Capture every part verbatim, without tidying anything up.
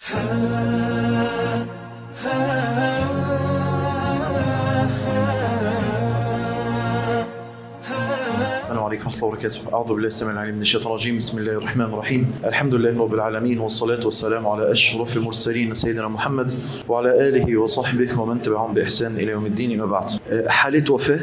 السلام عليكم ورحمة الله وبركاته. أعوذ بالله السميع العليم من الشيطان الرجيم. بسم الله الرحمن الرحيم. الحمد لله رب العالمين، والصلاة والسلام على أشرف المرسلين سيدنا محمد وعلى آله وصحبه ومن تبعهم بإحسان إلى يوم الدين. ما بعد، حالة وفاة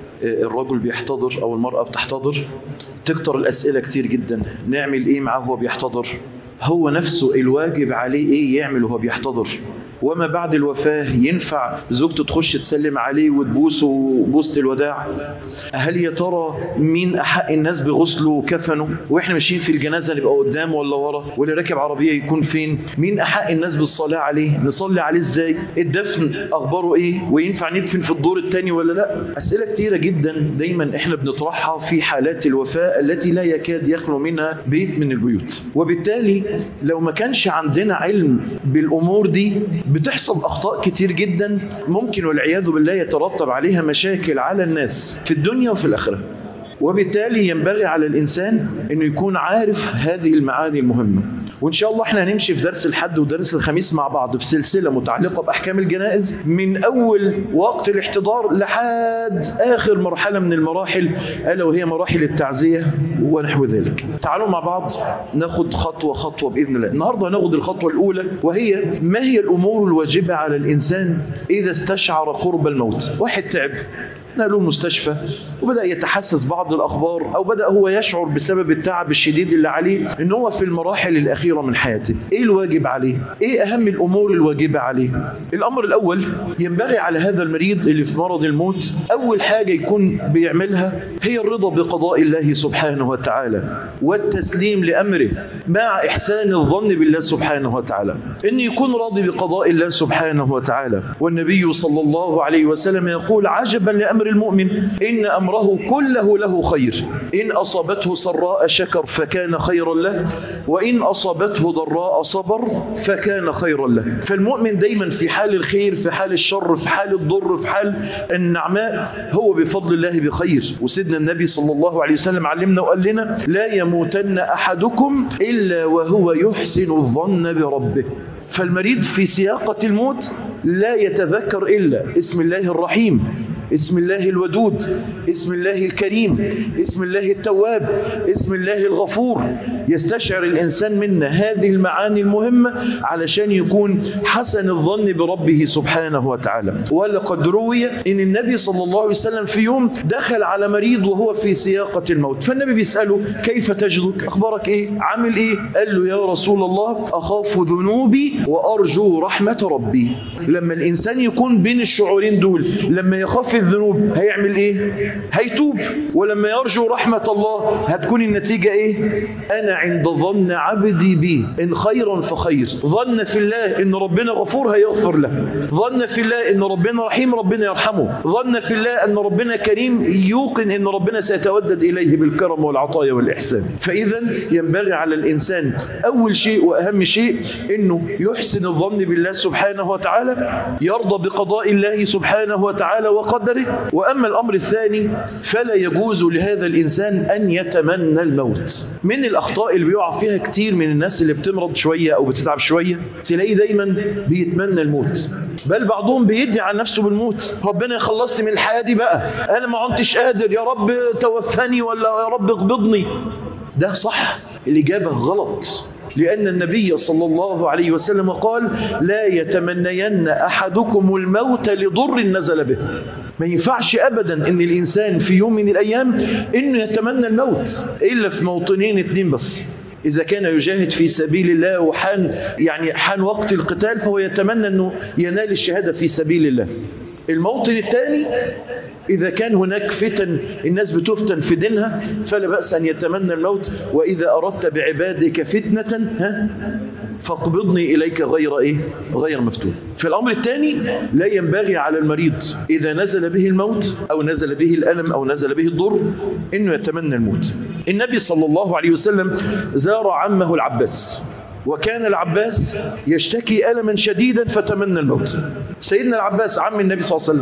الرجل بيحتضر أو المرأة بتحتضر، تكتر الأسئلة كتير جدا. نعمل إيه معه وهو بيحتضر؟ هو نفسه الواجب عليه إيه يعمل وهو بيحتضر؟ وما بعد الوفاة ينفع زوجته تخش تسلم عليه وتبوسه بوسة الوداع؟ هل يا ترى مين أحق الناس بغسله وكفنه؟ وإحنا ماشيين في الجنازة نبقى قدام ولا ورا؟ واللي راكب عربية يكون فين؟ مين أحق الناس بالصلاة عليه؟ نصلي عليه إزاي؟ الدفن أخباره إيه؟ وينفع ندفن في الدور الثاني ولا لا؟ أسئلة كتيرة جدا دايما إحنا بنطرحها في حالات الوفاة التي لا يكاد يخلو منها بيت من البيوت. وبالتالي لو ما كانش عندنا علم بالأمور دي بتحصل أخطاء كتير جدا ممكن والعياذ بالله يترتب عليها مشاكل على الناس في الدنيا وفي الآخرة. وبالتالي ينبغي على الإنسان أنه يكون عارف هذه المعاني المهمة. وإن شاء الله احنا هنمشي في درس الحد ودرس الخميس مع بعض في سلسلة متعلقة بأحكام الجنائز من أول وقت الاحتضار لحد آخر مرحلة من المراحل، ألا وهي مراحل التعزية ونحو ذلك. تعالوا مع بعض ناخد خطوة خطوة بإذن الله. النهاردة هناخد الخطوة الأولى، وهي ما هي الأمور الواجبة على الإنسان إذا استشعر قرب الموت. واحد تعب، نقلوه المستشفى وبدأ يتحسس بعض الأخبار، أو بدأ هو يشعر بسبب التعب الشديد اللي عليه إن هو في المراحل الأخيرة من حياته. إيه الواجب عليه؟ إيه أهم الأمور الواجبة عليه؟ الأمر الأول، ينبغي على هذا المريض اللي في مرض الموت أول حاجة يكون بيعملها هي الرضا بقضاء الله سبحانه وتعالى والتسليم لأمره مع إحسان الظن بالله سبحانه وتعالى، إن يكون راضي بقضاء الله سبحانه وتعالى. والنبي صلى الله عليه وسلم يقول: عجبا لأمر المؤمن إن أمره كله له خير، إن أصابته سراء شكر فكان خيرا له، وإن أصابته ضراء صبر فكان خيرا له. فالمؤمن دايما في حال الخير، في حال الشر، في حال الضر، في حال النعماء، هو بفضل الله بخير. وسيدنا النبي صلى الله عليه وسلم علمنا وقال لنا: لا يموتن أحدكم إلا وهو يحسن الظن بربه. فالمريض في سياقة الموت لا يتذكر إلا اسم الله الرحيم، اسم الله الودود، اسم الله الكريم، اسم الله التواب، اسم الله الغفور. يستشعر الإنسان منا هذه المعاني المهمة علشان يكون حسن الظن بربه سبحانه وتعالى. ولقد روي إن النبي صلى الله عليه وسلم في يوم دخل على مريض وهو في سياقة الموت، فالنبي بيسأله: كيف تجدك؟ أخبارك إيه؟ عامل إيه؟ قال له: يا رسول الله، أخاف ذنوبي وأرجو رحمة ربي. لما الإنسان يكون بين الشعورين دول، لما يخاف الذنوب هيعمل إيه؟ هيتوب. ولما يرجو رحمة الله هتكون النتيجة إيه؟ أنا عند ظن عبدي بي، إن خيرا فخير. ظن في الله إن ربنا غفور هيغفر له، ظن في الله إن ربنا رحيم ربنا يرحمه، ظن في الله أن ربنا كريم يوقن إن ربنا سيتودد إليه بالكرم والعطايا والإحسان. فإذا ينبغي على الإنسان أول شيء وأهم شيء إنه يحسن الظن بالله سبحانه وتعالى، يرضى بقضاء الله سبحانه وتعالى وقدره. وأما الأمر الثاني، فلا يجوز لهذا الإنسان أن يتمنى الموت. من الأخطاء اللي بيقع فيها كتير من الناس اللي بتمرض شوية أو بتتعب شوية، تلاقيه دايما بيتمنى الموت، بل بعضهم بيدعي عن نفسه بالموت: ربنا يخلصني من الحياة دي بقى، أنا ما عنتش قادر، يا رب توفني ولا يا رب اقبضني. ده صح؟ الإجابة غلط، لأن النبي صلى الله عليه وسلم قال: لا يتمنين أحدكم الموت لضر نزل به. ما ينفعش أبدا إن الإنسان في يوم من الأيام إنه يتمنى الموت إلا في موطنين اتنين بس: إذا كان يجاهد في سبيل الله وحان يعني حان وقت القتال فهو يتمنى أنه ينال الشهادة في سبيل الله. الموطن الثاني، إذا كان هناك فتن الناس بتفتن في دينها فلا بأس أن يتمنى الموت: وإذا أردت بعبادك فتنة ها فاقبضني إليك غير إيه؟ غير مفتون. في الأمر الثاني، لا ينبغي على المريض إذا نزل به الموت أو نزل به الألم أو نزل به الضر إنه يتمنى الموت. النبي صلى الله عليه وسلم زار عمه العباس، وكان العباس يشتكي ألما شديدا فتمنى الموت. سيدنا العباس عم النبي صلى الله عليه وسلم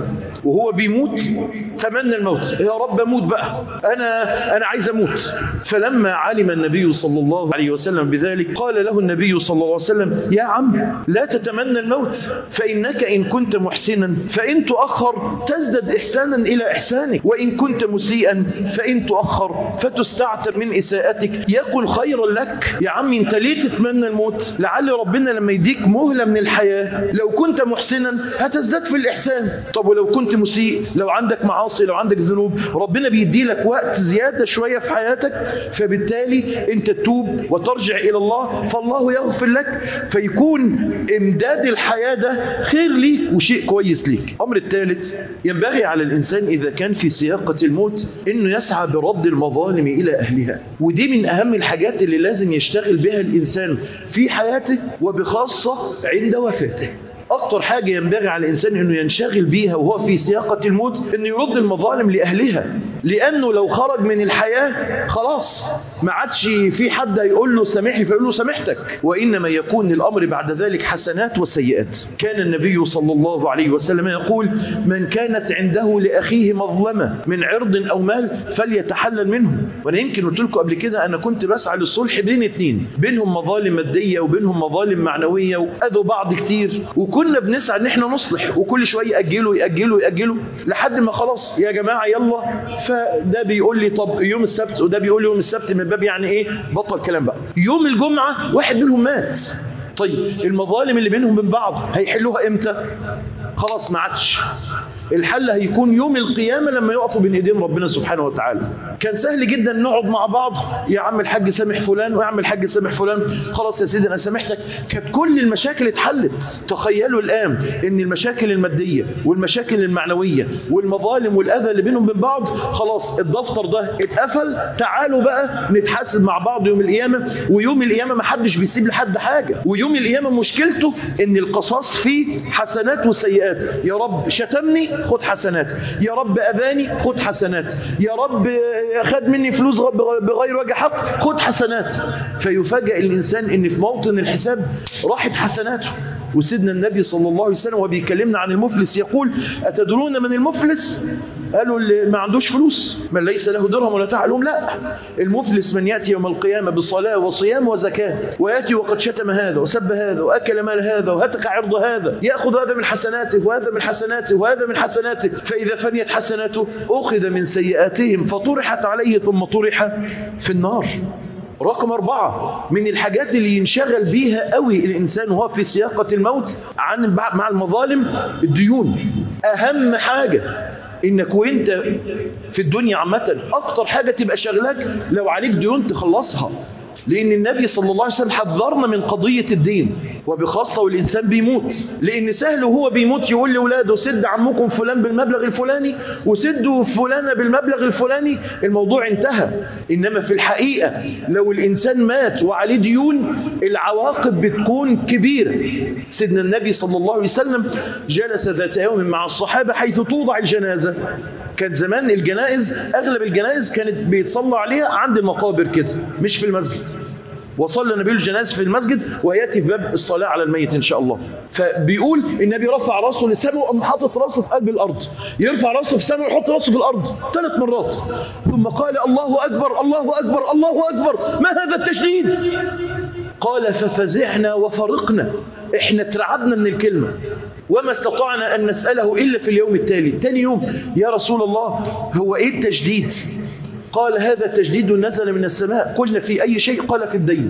وهو بيموت تمنى الموت، يا رب اموت بقى، انا انا عايز اموت. فلما علم النبي صلى الله عليه وسلم بذلك قال له النبي صلى الله عليه وسلم: يا عم لا تتمنى الموت، فانك ان كنت محسنا فان تؤخر تزدد احسانا الى احسانك، وان كنت مسيئا فان تؤخر فتستعتب من اساءتك يكن خيرا لك. يا عم انت ليه تتمنى الموت؟ لعل ربنا لما يديك مهلة من الحياة لو كنت محسنا هتزداد في الإحسان. طب ولو كنت مسيء، لو عندك معاصي، لو عندك ذنوب، ربنا بيدي لك وقت زيادة شوية في حياتك، فبالتالي انت تتوب وترجع إلى الله فالله يغفر لك، فيكون امداد الحياة ده خير ليك وشيء كويس ليك. أمر الثالث، ينبغي على الإنسان إذا كان في سياقة الموت إنه يسعى برد المظالم إلى أهلها، ودي من أهم الحاجات اللي لازم يشتغل بها الإنسان في حياته وبخاصة عند وفاته. أكتر حاجة ينبغي على الإنسان أنه ينشغل بيها وهو في سياقة الموت أنه يرد المظالم لأهلها، لأنه لو خرج من الحياة خلاص ما عادش في حد يقول له سامحني فيقول له سامحتك، وإنما يكون الأمر بعد ذلك حسنات وسيئات. كان النبي صلى الله عليه وسلم يقول: من كانت عنده لأخيه مظلمة من عرض أو مال فليتحلل منه. وأنا يمكن قلت لكم قبل كده أنا كنت بسعى للصلح بين اتنين، بينهم مظالم مادية وبينهم مظالم معنوية وأذوا بعض كتير، وكنا بنسعى ان احنا نصلح، وكل شويه ياجلوا ياجلوا ياجلوا لحد ما خلاص يا جماعه يلا. فده بيقول لي طب يوم السبت، وده بيقول لي يوم السبت، من باب يعني ايه بطل كلام بقى. يوم الجمعه واحد منهم مات، طيب المظالم اللي بينهم من بعض هيحلوها امتى؟ خلاص ما عادش. الحل هيكون يوم القيامة لما يقفوا بين ايدين ربنا سبحانه وتعالى. كان سهل جدا نقعد مع بعض، يا عم الحاج سامح فلان ويا عم الحاج سامح فلان، خلاص يا سيدي انا سامحتك، كانت كل المشاكل اتحلت. تخيلوا الآن ان المشاكل المادية والمشاكل المعنوية والمظالم والأذى اللي بينهم من بعض خلاص الدفتر ده اتقفل، تعالوا بقى نتحاسب مع بعض يوم القيامة. ويوم القيامة ما حدش بيسيب لحد حاجة، ويوم القيامة مشكلته ان القصاص فيه حسنات وسيئات. يا رب شتمني خد حسنات، يا رب أذاني خد حسنات، يا رب خد مني فلوس بغير وجه حق خد حسنات. فيفاجأ الإنسان إن في موطن الحساب راحت حسناته. وسيدنا النبي صلى الله عليه وسلم وهو بيكلمنا عن المفلس يقول: أتدرون من المفلس؟ قالوا اللي ما عندوش فلوس، من ليس له درهم ولا تعلم. لا، المفلس من يأتي يوم القيامة بصلاة وصيام وزكاة، ويأتي وقد شتم هذا وسب هذا وأكل مال هذا وهتك عرض هذا، يأخذ هذا من حسناته وهذا من حسناته وهذا من حسناته، فإذا فنيت حسناته أخذ من سيئاتهم فطرحت عليه ثم طرح في النار. رقم أربعة من الحاجات اللي ينشغل بيها قوي الإنسان وهو في سياقة الموت عن مع المظالم الديون. أهم حاجة إنك وإنت في الدنيا عامة أكتر حاجة تبقى شغلك لو عليك ديون تخلصها، لأن النبي صلى الله عليه وسلم حذرنا من قضية الدين، وبخاصة والإنسان بيموت، لأن سهل وهو بيموت يقول لأولاده سد عمكم فلان بالمبلغ الفلاني وسدوا فلانة بالمبلغ الفلاني، الموضوع انتهى. إنما في الحقيقة لو الإنسان مات وعليه ديون العواقب بتكون كبيرة. سيدنا النبي صلى الله عليه وسلم جلس ذات يوم مع الصحابة حيث توضع الجنازة. كان زمان الجنائز أغلب الجنائز كانت بيتصلى عليها عند المقابر كده مش في المسجد، وصلى النبي الجنائز في المسجد ويأتي في باب الصلاة على الميت إن شاء الله. فبيقول النبي رفع رأسه للسماء وقام حاطط رأسه في قلب الأرض، يرفع رأسه في السماء ويحط رأسه في الأرض ثلاث مرات، ثم قال الله أكبر الله أكبر الله أكبر. ما هذا التشديد؟ قال ففزعنا وفرقنا، احنا اترعبنا من الكلمة وما استطعنا أن نسأله إلا في اليوم التالي. تاني يوم يا رسول الله هو إيه التجديد؟ قال هذا تجديد نزل من السماء. قلنا في أي شيء؟ قال في الدين.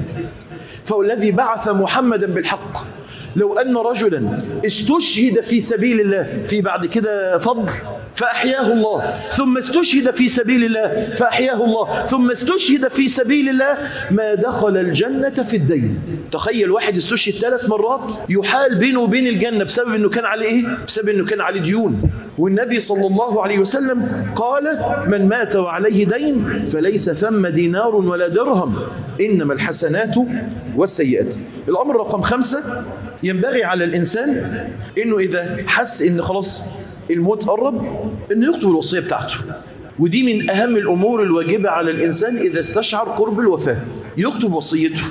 فالذي بعث محمدا بالحق لو أن رجلا استشهد في سبيل الله في بعد كده فضل فأحياه الله، ثم استشهد في سبيل الله فأحياه الله، ثم استشهد في سبيل الله، ما دخل الجنة في الدين. تخيل واحد استشهد ثلاث مرات يحال بينه وبين الجنة بسبب أنه كان عليه إيه؟ بسبب أنه كان عليه ديون. والنبي صلى الله عليه وسلم قال من مات وعليه دين فليس ثم دينار ولا درهم إنما الحسنات والسيئات. الأمر رقم خمسة، ينبغي على الإنسان إنه إذا حس إن خلاص الموت قرب إنه يكتب الوصية بتاعته. ودي من أهم الأمور الواجبة على الإنسان إذا استشعر قرب الوفاة، يكتب وصيته.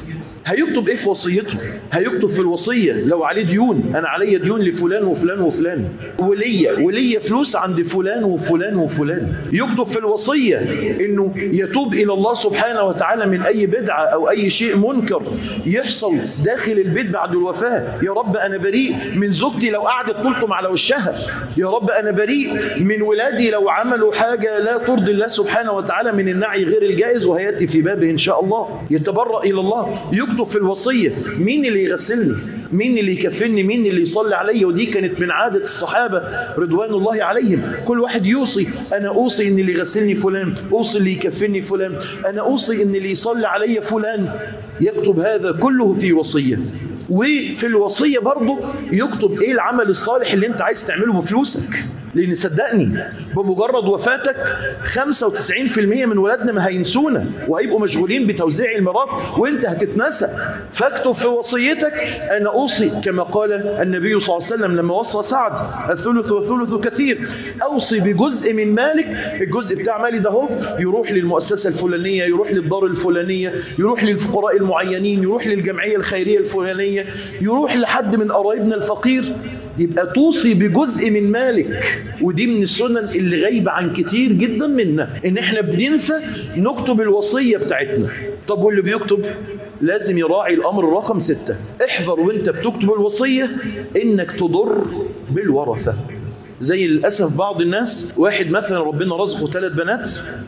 هيكتب ايه في وصيته؟ هيكتب في الوصية لو عليه ديون، انا علي ديون لفلان وفلان وفلان، وليا وليا فلوس عند فلان وفلان وفلان. يكتب في الوصية انه يتوب الى الله سبحانه وتعالى من اي بدعة او اي شيء منكر يحصل داخل البيت بعد الوفاة. يا رب انا بريء من زوجتي لو قعدت تلطم على وشها، يا رب انا بريء من ولادي لو عملوا حاجة لا ترضي الله سبحانه وتعالى من النعي غير الجائز، وهياتي في بابه ان شاء الله. يتبرأ الى الله. يكتب في الوصية مين اللي يغسلني، مين اللي يكفني، مين اللي يصلي علي. ودي كانت من عادة الصحابة رضوان الله عليهم، كل واحد يوصي، انا اوصي ان اللي يغسلني فلان، اوصي اللي يكفني فلان، انا اوصي ان اللي يصلي علي فلان. يكتب هذا كله في وصية. وفي الوصية برضه يكتب ايه العمل الصالح اللي انت عايز تعمله بفلوسك، لان صدقني بمجرد وفاتك خمسة وتسعين بالمئة من ولادنا ما هينسونا وهيبقوا مشغولين بتوزيع الميراث وانت هتتنسى. فاكتب في وصيتك انا اوصي كما قال النبي صلى الله عليه وسلم لما وصى سعد الثلث والثلث كثير، اوصي بجزء من مالك، الجزء بتاع مالي ده هو يروح للمؤسسة الفلانية، يروح للدار الفلانية، يروح للفقراء المعينين، يروح للجمعية الخيرية الفلانية، يروح لحد من قرايبنا الفقير. يبقى توصي بجزء من مالك. ودي من السنن اللي غايبة عن كتير جدا منا، ان احنا بننسى نكتب الوصية بتاعتنا. طب واللي بيكتب لازم يراعي الامر رقم ستة. احذر وانت بتكتب الوصية انك تضر بالورثة. زي للأسف بعض الناس، واحد مثلا ربنا رزقه ثلاث بنات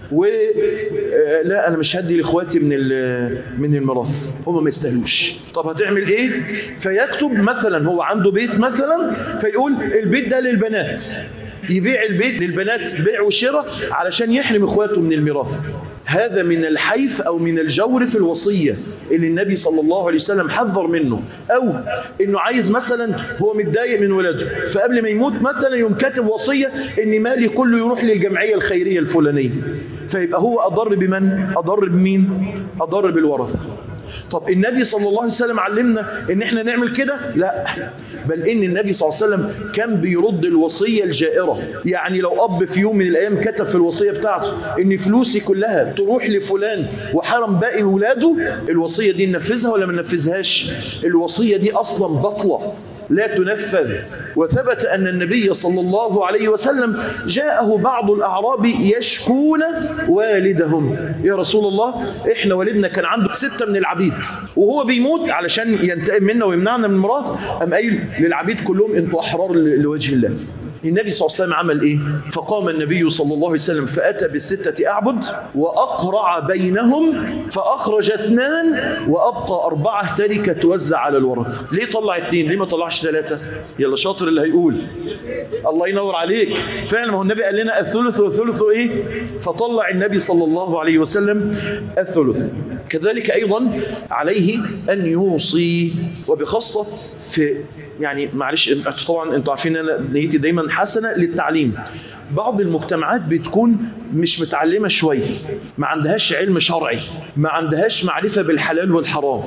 ولا أنا مش هدي لإخواتي من من الميراث، هم ما يستاهلوش. طب هتعمل إيه؟ فيكتب مثلا هو عنده بيت مثلا، فيقول البيت ده للبنات، يبيع البيت للبنات بيع وشراء علشان يحرم إخواته من الميراث. هذا من الحيف أو من الجور في الوصية اللي النبي صلى الله عليه وسلم حذر منه. أو إنه عايز مثلا هو متضايق من ولاده، فقبل ما يموت مثلا يوم كاتب وصية إن مالي كله يروح للجمعية الخيرية الفلانية، فيبقى هو أضر بمن؟ أضر بمين؟ أضر بالورثة. طب النبي صلى الله عليه وسلم علمنا ان احنا نعمل كده؟ لا، بل ان النبي صلى الله عليه وسلم كان بيرد الوصية الجائرة. يعني لو اب في يوم من الايام كتب في الوصية بتاعته ان فلوسي كلها تروح لفلان وحرم باقي ولاده، الوصية دي ننفذها ولا ما ننفذهاش؟ الوصية دي اصلا بطلة لا تنفذ. وثبت أن النبي صلى الله عليه وسلم جاءه بعض الأعراب يشكون والدهم، يا رسول الله إحنا والدنا كان عنده ستة من العبيد وهو بيموت علشان ينتقم منا ويمنعنا من الميراث، أم قايل للعبيد كلهم أنتوا أحرار لوجه الله. النبي صلى الله عليه وسلم عمل إيه؟ فقام النبي صلى الله عليه وسلم فأتى بالستة أعبد وأقرع بينهم فأخرج اثنان وأبقى أربعة تركة توزع على الورثة. ليه طلع اثنين؟ ليه ما طلعش ثلاثة؟ يلا شاطر اللي هيقول. الله ينور عليك. فعلا ما هو النبي قال لنا الثلث والثلث إيه؟ فطلع النبي صلى الله عليه وسلم الثلث. كذلك أيضا عليه أن يوصي، وبخاصة في يعني معلش طبعا انتوا عارفين ان انا نيتي دايما حسنه للتعليم. بعض المجتمعات بتكون مش متعلمه شويه، ما عندهاش علم شرعي، ما عندهاش معرفه بالحلال والحرام،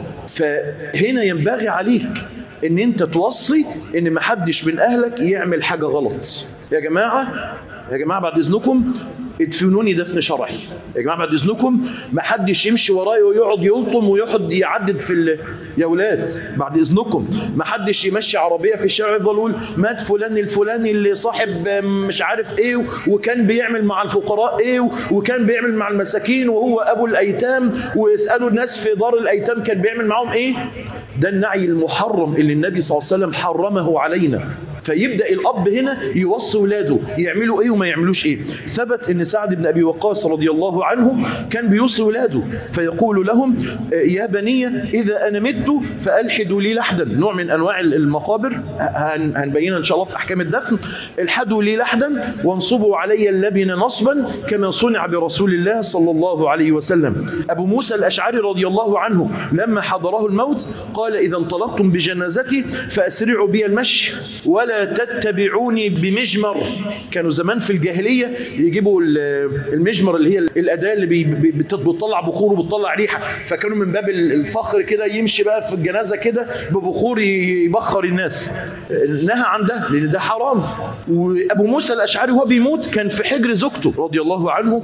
فهنا ينبغي عليك ان انت توصي ان ما حدش من اهلك يعمل حاجه غلط. يا جماعه يا جماعه بعد اذنكم ادفنوني دفن شرعي. يا جماعه بعد اذنكم ما حدش يمشي ورايا ويقعد يلطم ويقعد يعدد في ال... يا اولاد بعد اذنكم ما حدش يمشي عربيه في الشارع يفضل يقول مات فلان الفلاني اللي صاحب مش عارف ايه وكان بيعمل مع الفقراء ايه وكان بيعمل مع المساكين وهو ابو الايتام، ويسالوا الناس في دار الايتام كان بيعمل معهم ايه. ده النعي المحرم اللي النبي صلى الله عليه وسلم حرمه علينا. فيبدأ الأب هنا يوصي ولاده يعملوا إيه وما يعملوش إيه. ثبت أن سعد بن أبي وقاص رضي الله عنه كان بيوصي ولاده فيقول لهم يا بني إذا أنا مت فألحدوا لي لحدا، نوع من أنواع المقابر هنبينها إن شاء الله في أحكام الدفن. الحدوا لي لحدا وانصبوا علي اللبن نصبا كما صنع برسول الله صلى الله عليه وسلم. أبو موسى الأشعري رضي الله عنه لما حضره الموت قال قال إذا انطلقتم بجنازتي فأسرعوا بي المشي ولا تتبعوني بمجمر. كانوا زمان في الجاهلية يجيبوا المجمر اللي هي الأداة اللي بتطلع بخور وبتطلع ريحة، فكانوا من باب الفخر كده يمشي بقى في الجنازة كده ببخور يبخر الناس. نهى عن ده لأن ده حرام. وأبو موسى الأشعري وهو بيموت كان في حجر زوجته رضي الله عنه،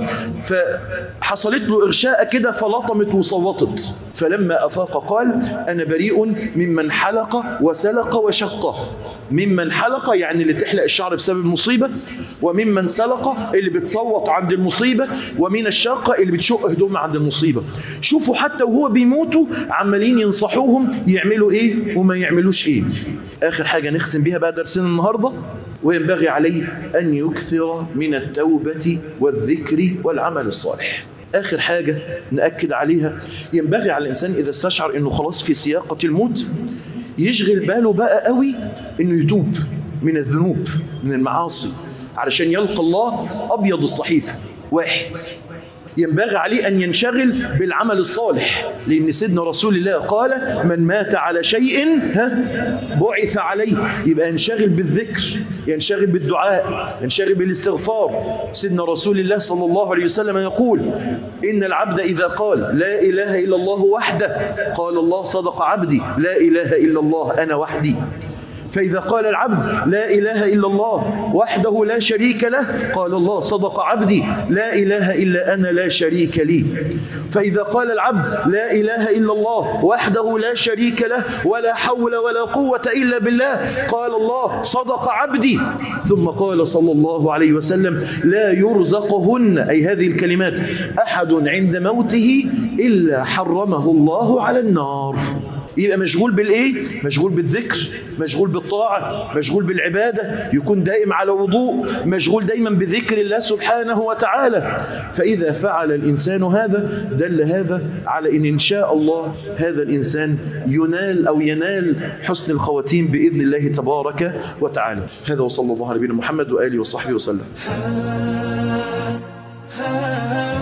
فحصلت له إرشاء كده فلطمت وصوتت، فلما أفاق قال أنا بريء ممن حلق وسلق وشق. ممن حلق يعني اللي تحلق الشعر بسبب المصيبة، وممن سلق اللي بتصوت عند المصيبة، ومن الشاقة اللي بتشق هدوم عند المصيبة. شوفوا حتى وهو بيموتوا عمالين ينصحوهم يعملوا ايه وما يعملوش ايه. آخر حاجة نختم بها بقى درسنا النهاردة، وينبغي عليه أن يكثر من التوبة والذكر والعمل الصالح. آخر حاجة نأكد عليها، ينبغي على الإنسان إذا استشعر أنه خلاص في سياقة الموت يشغل باله بقى قوي أنه يتوب من الذنوب من المعاصي علشان يلقى الله أبيض الصحيفة. واحد، ينبغي عليه أن ينشغل بالعمل الصالح، لأن سيدنا رسول الله قال من مات على شيء ها بعث عليه. يبقى ينشغل بالذكر، ينشغل بالدعاء، ينشغل بالاستغفار. سيدنا رسول الله صلى الله عليه وسلم يقول إن العبد إذا قال لا إله إلا الله وحده قال الله صدق عبدي لا إله إلا الله أنا وحدي. فإذا قال العبد لا إله إلا الله وحده لا شريك له قال الله صدق عبدي لا إله إلا أنا لا شريك لي. فإذا قال العبد لا إله إلا الله وحده لا شريك له ولا حول ولا قوة إلا بالله قال الله صدق عبدي. ثم قال صلى الله عليه وسلم لا يرزقهن أي هذه الكلمات أحد عند موته إلا حرمه الله على النار. يبقى مشغول بالإيه؟ مشغول بالذكر، مشغول بالطاعة، مشغول بالعبادة، يكون دائم على وضوء، مشغول دائما بذكر الله سبحانه وتعالى. فإذا فعل الإنسان هذا دل هذا على إن إن شاء الله هذا الإنسان ينال أو ينال حسن الخواتيم بإذن الله تبارك وتعالى. هذا وصلى الله على نبينا محمد وآله وصحبه وسلم.